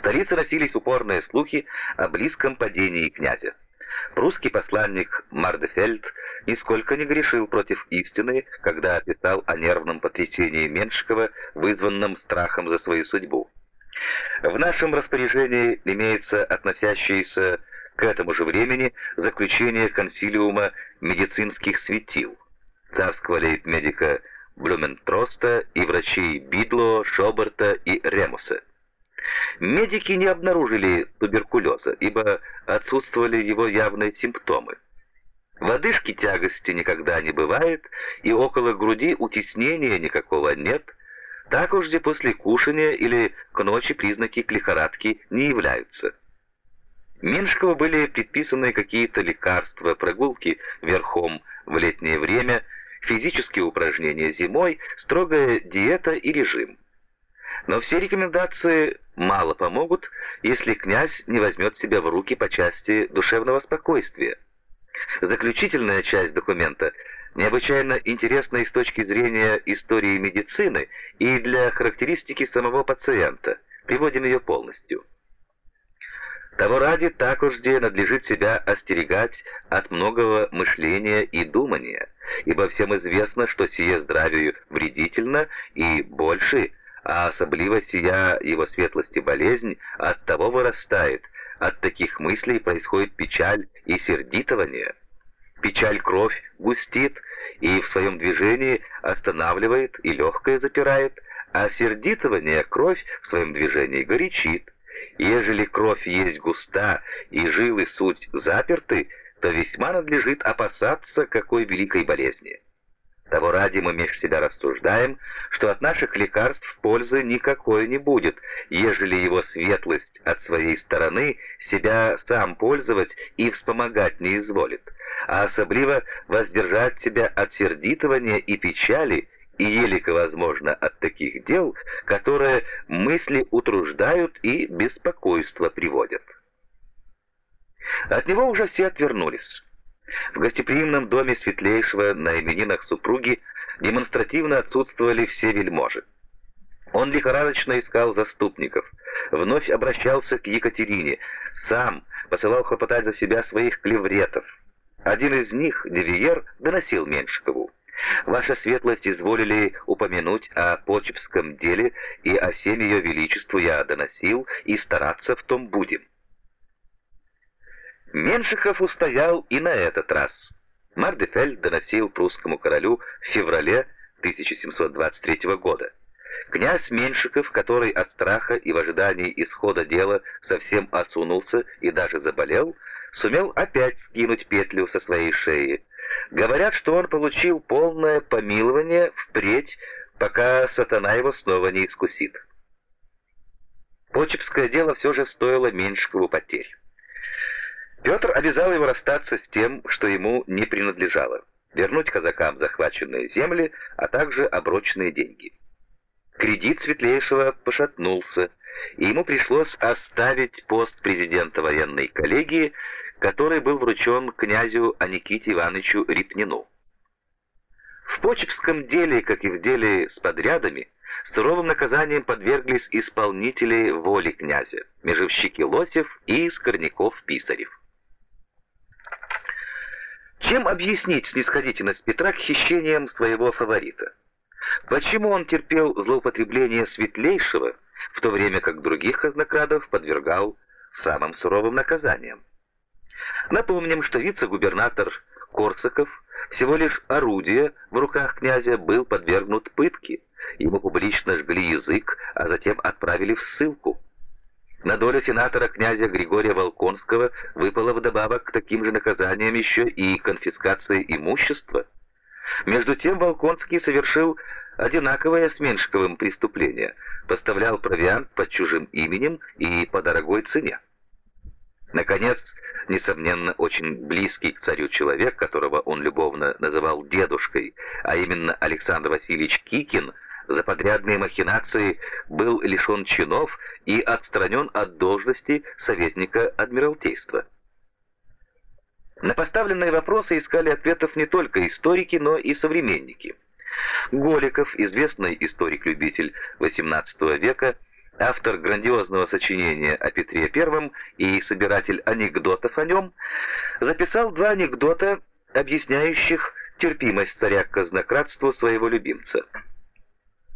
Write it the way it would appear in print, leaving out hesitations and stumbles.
столице носились упорные слухи о близком падении князя. Прусский посланник Мардефельд нисколько не грешил против истины, когда писал о нервном потрясении Меншикова, вызванном страхом за свою судьбу. В нашем распоряжении имеется относящееся к этому же времени заключение консилиума медицинских светил, царского лейб-медика Блюментроста и врачей Бидло, Шоберта и Ремуса. Медики не обнаружили туберкулеза, ибо отсутствовали его явные симптомы. В одышке тягости никогда не бывает, и около груди утеснения никакого нет. Так уж после кушания или к ночи признаки лихорадки не являются. Меншикову были предписаны какие-то лекарства, прогулки верхом в летнее время, физические упражнения зимой, строгая диета и режим. Но все рекомендации мало помогут, если князь не возьмет себя в руки по части душевного спокойствия. Заключительная часть документа необычайно интересна и с точки зрения истории медицины, и для характеристики самого пациента. Приводим ее полностью. Того ради так уж надлежит себя остерегать от многого мышления и думания, ибо всем известно, что сие здравию вредительно и больше, а особливо сия его светлости болезнь, от того вырастает, от таких мыслей происходит печаль и сердитование. Печаль кровь густит и в своем движении останавливает и легкое запирает, а сердитование кровь в своем движении горячит. Ежели кровь есть густа и жилы суть заперты, то весьма надлежит опасаться какой великой болезни. Того ради мы меж себя рассуждаем, что от наших лекарств пользы никакой не будет, ежели его светлость от своей стороны себя сам пользовать и вспомогать не изволит, а особливо воздержать себя от сердитования и печали, и елико возможно от таких дел, которые мысли утруждают и беспокойство приводят. От него уже все отвернулись. В гостеприимном доме Светлейшего на именинах супруги демонстративно отсутствовали все вельможи. Он лихорадочно искал заступников, вновь обращался к Екатерине, сам посылал хлопотать за себя своих клевретов. Один из них, Девиер, доносил Меншикову: «Ваша светлость изволили упомянуть о Почепском деле, и о всем ее величеству я доносил, и стараться в том будем». Меншиков устоял и на этот раз. Мардефельд доносил прусскому королю в феврале 1723 года. Князь Меншиков, который от страха и в ожидании исхода дела совсем осунулся и даже заболел, сумел опять скинуть петлю со своей шеи. Говорят, что он получил полное помилование впредь, пока сатана его снова не искусит. Почепское дело все же стоило Меншикову потерь. Петр обязал его расстаться с тем, что ему не принадлежало, вернуть казакам захваченные земли, а также оброченные деньги. Кредит Светлейшего пошатнулся, и ему пришлось оставить пост президента военной коллегии, который был вручен князю Аниките Ивановичу Репнину. В Почепском деле, как и в деле с подрядами, суровым наказанием подверглись исполнители воли князя, межевщики Лосев и Скорняков-Писарев. Чем объяснить снисходительность Петра к хищениям своего фаворита? Почему он терпел злоупотребление Светлейшего, в то время как других казнокрадов подвергал самым суровым наказаниям? Напомним, что вице-губернатор Корсаков, всего лишь орудие в руках князя, был подвергнут пытке. Ему публично жгли язык, а затем отправили в ссылку. На долю сенатора князя Григория Волконского выпало вдобавок к таким же наказаниям еще и конфискация имущества. Между тем Волконский совершил одинаковое с Меншиковым преступление, поставлял провиант под чужим именем и по дорогой цене. Наконец, несомненно, очень близкий к царю человек, которого он любовно называл дедушкой, а именно Александр Васильевич Кикин, за подрядные махинации был лишен чинов и отстранен от должности советника Адмиралтейства. На поставленные вопросы искали ответов не только историки, но и современники. Голиков, известный историк-любитель XVIII века, автор грандиозного сочинения о Петре I и собиратель анекдотов о нем, записал 2 анекдота, объясняющих терпимость царя к казнократству своего любимца.